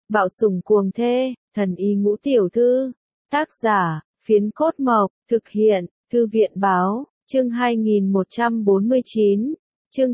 Bạo sủng cuồng thê, thần y ngũ tiểu thư. Tác giả, Phiến Cốt Mộc, thực hiện, Thư viện Báo, chương 2149, chương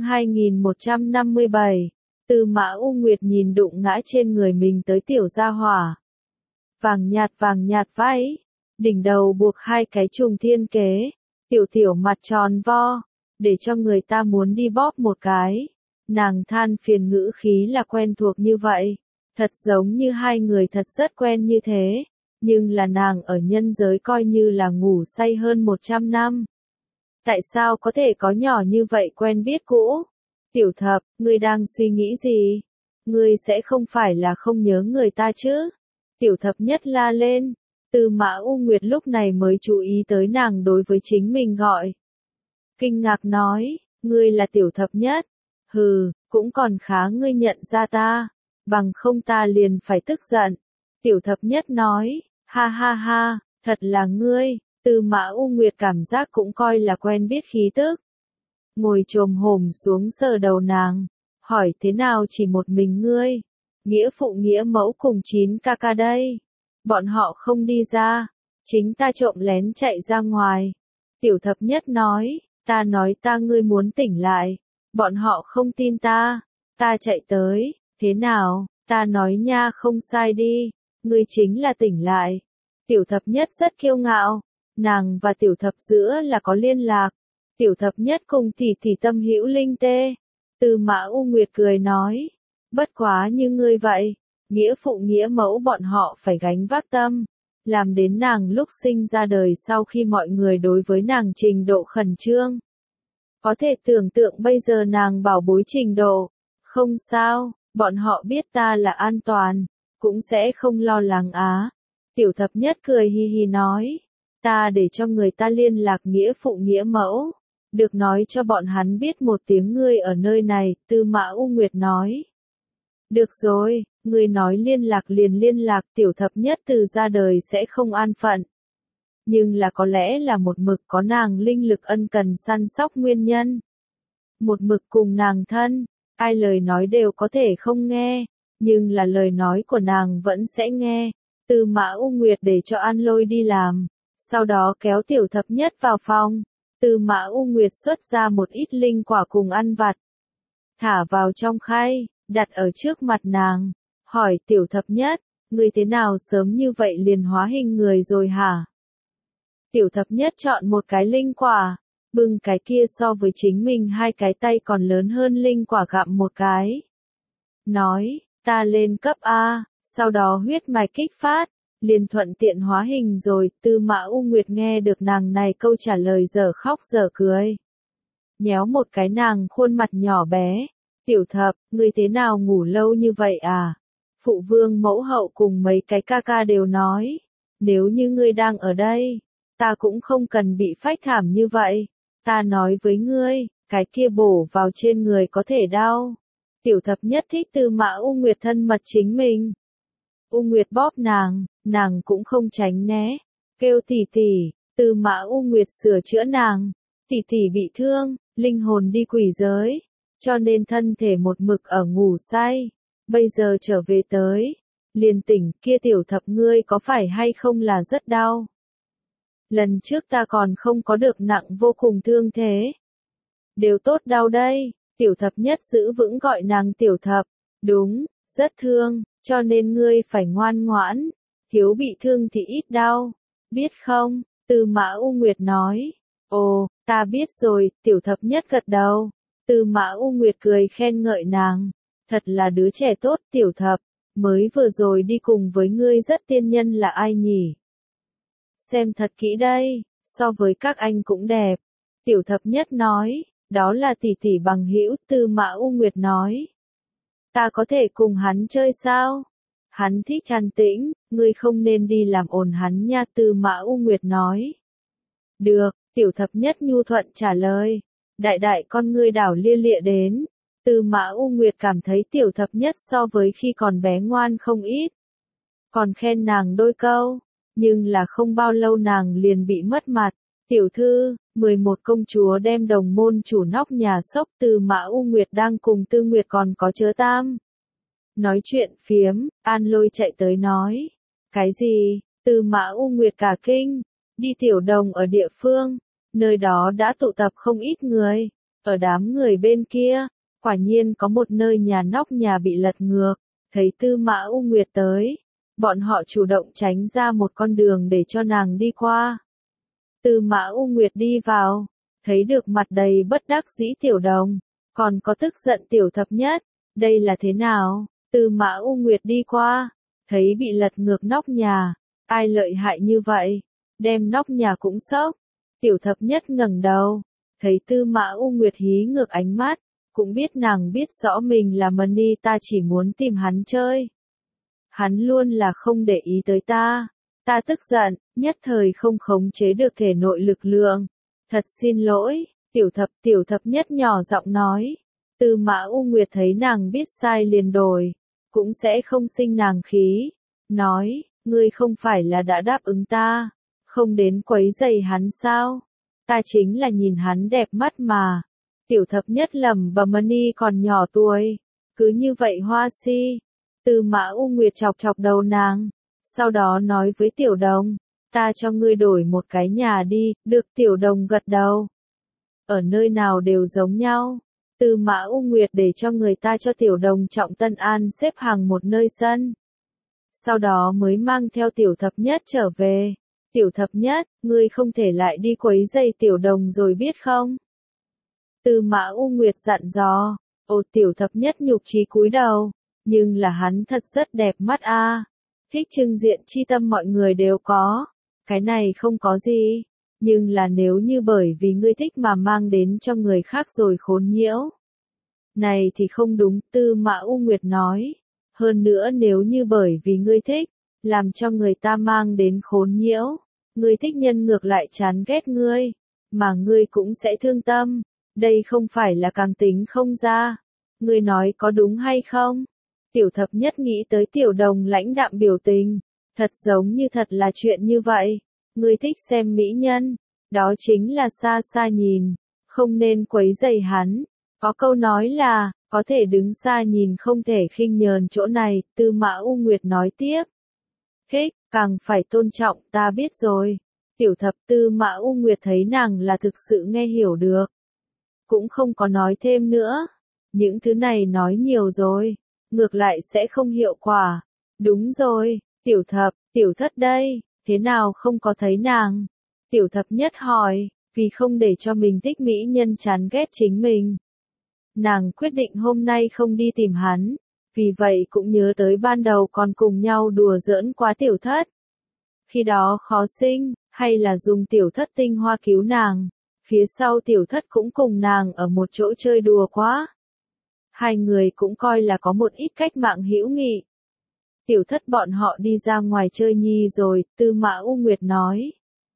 2157. Tư Mã U Nguyệt nhìn đụng ngã trên người mình tới tiểu gia hỏa. Vàng nhạt váy, đỉnh đầu buộc hai cái trùng thiên kế, tiểu mặt tròn vo, để cho người ta muốn đi bóp một cái. Nàng than phiền ngữ khí là quen thuộc như vậy, thật giống như hai người thật rất quen như thế, nhưng là nàng ở nhân giới coi như là ngủ say hơn 100 năm. Tại sao có thể có nhỏ như vậy quen biết cũ? Tiểu Thập, ngươi đang suy nghĩ gì? Ngươi sẽ không phải là không nhớ người ta chứ? Tiểu Thập Nhất la lên. Tư Mã U Nguyệt lúc này mới chú ý tới nàng đối với chính mình gọi. Kinh ngạc nói, ngươi là Tiểu Thập Nhất. Hừ, cũng còn khá ngươi nhận ra ta, bằng không ta liền phải tức giận. Tiểu Thập Nhất nói, ha ha ha, thật là ngươi. Tư Mã U Nguyệt cảm giác cũng coi là quen biết khí tức. Ngồi chồm hổm xuống sờ đầu nàng, hỏi thế nào chỉ một mình ngươi? Nghĩa phụ nghĩa mẫu cùng 9 ca ca đây. Bọn họ không đi ra, chính ta trộm lén chạy ra ngoài. Tiểu Thập Nhất nói, ta nói ta ngươi muốn tỉnh lại. Bọn họ không tin ta. Ta chạy tới, thế nào, ta nói nha không sai đi. Ngươi chính là tỉnh lại. Tiểu Thập Nhất rất kiêu ngạo. Nàng và Tiểu Thập giữa là có liên lạc. Tiểu Thập Nhất cùng tỷ tâm hữu linh tê. Tư Mã U Nguyệt cười nói, bất quá như ngươi vậy, nghĩa phụ nghĩa mẫu bọn họ phải gánh vác tâm, làm đến nàng lúc sinh ra đời sau khi mọi người đối với nàng trình độ khẩn trương. Có thể tưởng tượng bây giờ nàng bảo bối trình độ, không sao, bọn họ biết ta là an toàn, cũng sẽ không lo lắng á. Tiểu Thập Nhất cười hi hi nói, ta để cho người ta liên lạc nghĩa phụ nghĩa mẫu. Được nói cho bọn hắn biết một tiếng ngươi ở nơi này, Tư Mã U Nguyệt nói. Được rồi, ngươi nói liên lạc liền liên lạc. Tiểu Thập Nhất từ ra đời sẽ không an phận. Nhưng là có lẽ là một mực có nàng linh lực ân cần săn sóc nguyên nhân. Một mực cùng nàng thân, ai lời nói đều có thể không nghe, nhưng là lời nói của nàng vẫn sẽ nghe. Tư Mã U Nguyệt để cho An Lôi đi làm, sau đó kéo Tiểu Thập Nhất vào phòng. Tư Mã U Nguyệt xuất ra một ít linh quả cùng ăn vặt, thả vào trong khay, đặt ở trước mặt nàng, hỏi Tiểu Thập Nhất, ngươi thế nào sớm như vậy liền hóa hình người rồi hả? Tiểu Thập Nhất chọn một cái linh quả, bưng cái kia so với chính mình hai cái tay còn lớn hơn linh quả gặm một cái. Nói, ta lên cấp A, sau đó huyết mạch kích phát, liền thuận tiện hóa hình rồi. Tư Mã U Nguyệt nghe được nàng này câu trả lời dở khóc dở cười. Nhéo một cái nàng khuôn mặt nhỏ bé. Tiểu Thập, ngươi thế nào ngủ lâu như vậy à? Phụ vương mẫu hậu cùng mấy cái ca ca đều nói, nếu như ngươi đang ở đây, ta cũng không cần bị phách thảm như vậy. Ta nói với ngươi, cái kia bổ vào trên người có thể đau. Tiểu Thập Nhất thích Tư Mã U Nguyệt thân mật chính mình. U Nguyệt bóp nàng cũng không tránh né, kêu tỷ. Tư Mã U Nguyệt sửa chữa nàng, tỷ bị thương, linh hồn đi quỷ giới, cho nên thân thể một mực ở ngủ say, bây giờ trở về tới, liền tỉnh. Kia Tiểu Thập ngươi có phải hay không là rất đau? Lần trước ta còn không có được nặng vô cùng thương thế. Đều tốt đau đây. Tiểu Thập Nhất giữ vững gọi nàng Tiểu Thập. Đúng, rất thương, cho nên ngươi phải ngoan ngoãn. Thiếu bị thương thì ít đau. Biết không? Tư Mã U Nguyệt nói. Ồ, ta biết rồi. Tiểu Thập Nhất gật đầu. Tư Mã U Nguyệt cười khen ngợi nàng. Thật là đứa trẻ tốt. Tiểu Thập, mới vừa rồi đi cùng với ngươi rất tiên nhân là ai nhỉ? Xem thật kỹ đây, so với các anh cũng đẹp. Tiểu Thập Nhất nói, đó là tỷ bằng hữu. Tư Mã U Nguyệt nói, ta có thể cùng hắn chơi sao? Hắn thích an tĩnh, ngươi không nên đi làm ồn hắn nha. Tư Mã U Nguyệt nói. Được, Tiểu Thập Nhất nhu thuận trả lời. Đại con ngươi đảo lia lịa đến. Tư Mã U Nguyệt cảm thấy Tiểu Thập Nhất so với khi còn bé ngoan không ít. Còn khen nàng đôi câu. Nhưng là không bao lâu nàng liền bị mất mặt. Tiểu thư, 11 công chúa đem đồng môn chủ nóc nhà sốc. Tư Mã U Nguyệt đang cùng Tư Nguyệt còn có Chớ Tam. Nói chuyện phiếm, An Lôi chạy tới nói. Cái gì? Tư Mã U Nguyệt cả kinh. Đi tiểu đồng ở địa phương, nơi đó đã tụ tập không ít người. Ở đám người bên kia, quả nhiên có một nơi nhà nóc nhà bị lật ngược. Thấy Tư Mã U Nguyệt tới, bọn họ chủ động tránh ra một con đường để cho nàng đi qua. Tư Mã U Nguyệt đi vào, thấy được mặt đầy bất đắc dĩ tiểu đồng, còn có tức giận tiểu thập nhất. Đây là thế nào? Tư Mã U Nguyệt đi qua, thấy bị lật ngược nóc nhà, ai lợi hại như vậy, đem nóc nhà cũng sốc. Tiểu thập nhất ngẩng đầu, thấy Tư Mã U Nguyệt hí ngược ánh mắt, cũng biết nàng biết rõ mình là Mani, ta chỉ muốn tìm hắn chơi. Hắn luôn là không để ý tới ta. Ta tức giận, nhất thời không khống chế được thể nội lực lượng. Thật xin lỗi, tiểu thập nhất nhỏ giọng nói. Tư Mã U Nguyệt thấy nàng biết sai liền đổi, cũng sẽ không sinh nàng khí. Nói, ngươi không phải là đã đáp ứng ta, không đến quấy rầy hắn sao? Ta chính là nhìn hắn đẹp mắt mà. Tiểu thập nhất lẩm bẩm, Mani còn nhỏ tuổi, cứ như vậy hoa si. Tư Mã U Nguyệt chọc chọc đầu nàng, sau đó nói với tiểu đồng, ta cho ngươi đổi một cái nhà đi, được. Tiểu đồng gật đầu. Ở nơi nào đều giống nhau. Tư Mã U Nguyệt để cho người ta cho tiểu đồng Trọng Tân An xếp hàng một nơi sân. Sau đó mới mang theo tiểu thập nhất trở về. Tiểu thập nhất, ngươi không thể lại đi quấy rầy tiểu đồng rồi biết không? Tư Mã U Nguyệt dặn dò. Ồ, tiểu thập nhất nhục chí cúi đầu, nhưng là hắn thật rất đẹp mắt a. Thích trưng diện chi tâm mọi người đều có, cái này không có gì, nhưng là nếu như bởi vì ngươi thích mà mang đến cho người khác rồi khốn nhiễu. Này thì không đúng, Tư Mã U Nguyệt nói. Hơn nữa nếu như bởi vì ngươi thích, làm cho người ta mang đến khốn nhiễu, ngươi thích nhân ngược lại chán ghét ngươi, mà ngươi cũng sẽ thương tâm, đây không phải là càng tính không ra. Ngươi nói có đúng hay không? Tiểu thập nhất nghĩ tới tiểu đồng lãnh đạm biểu tình, thật giống như thật là chuyện như vậy. Ngươi thích xem mỹ nhân, đó chính là xa xa nhìn, không nên quấy rầy hắn. Có câu nói là, có thể đứng xa nhìn không thể khinh nhờn chỗ này. Tư Mã U Nguyệt nói tiếp. Thích, càng phải tôn trọng, ta biết rồi. Tiểu thập Tư Mã U Nguyệt thấy nàng là thực sự nghe hiểu được, cũng không có nói thêm nữa. Những thứ này nói nhiều rồi, ngược lại sẽ không hiệu quả. Đúng rồi, tiểu thập, tiểu thất đây, thế nào không có thấy nàng? Tiểu thập nhất hỏi, vì không để cho mình thích mỹ nhân chán ghét chính mình. Nàng quyết định hôm nay không đi tìm hắn, vì vậy cũng nhớ tới ban đầu còn cùng nhau đùa giỡn quá tiểu thất. Khi đó khó sinh, hay là dùng tiểu thất tinh hoa cứu nàng, phía sau tiểu thất cũng cùng nàng ở một chỗ chơi đùa quá. Hai người cũng coi là có một ít cách mạng hữu nghị. Tiểu thất bọn họ đi ra ngoài chơi nhi rồi, Tư Mã U Nguyệt nói.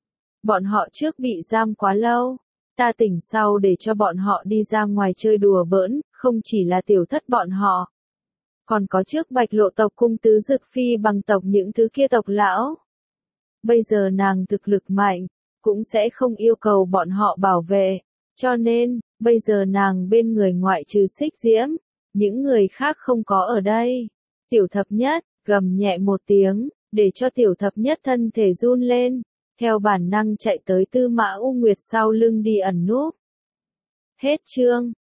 Bọn họ trước bị giam quá lâu, ta tỉnh sau để cho bọn họ đi ra ngoài chơi đùa bỡn, không chỉ là tiểu thất bọn họ. Còn có trước Bạch Lộ tộc cung tứ Dực Phi bằng tộc những thứ kia tộc lão. Bây giờ nàng thực lực mạnh, cũng sẽ không yêu cầu bọn họ bảo vệ, cho nên, bây giờ nàng bên người ngoại trừ Xích Diễm, những người khác không có ở đây. Tiểu thập nhất, gầm nhẹ một tiếng, để cho tiểu thập nhất thân thể run lên, theo bản năng chạy tới Tư Mã U Nguyệt sau lưng đi ẩn núp. Hết chương.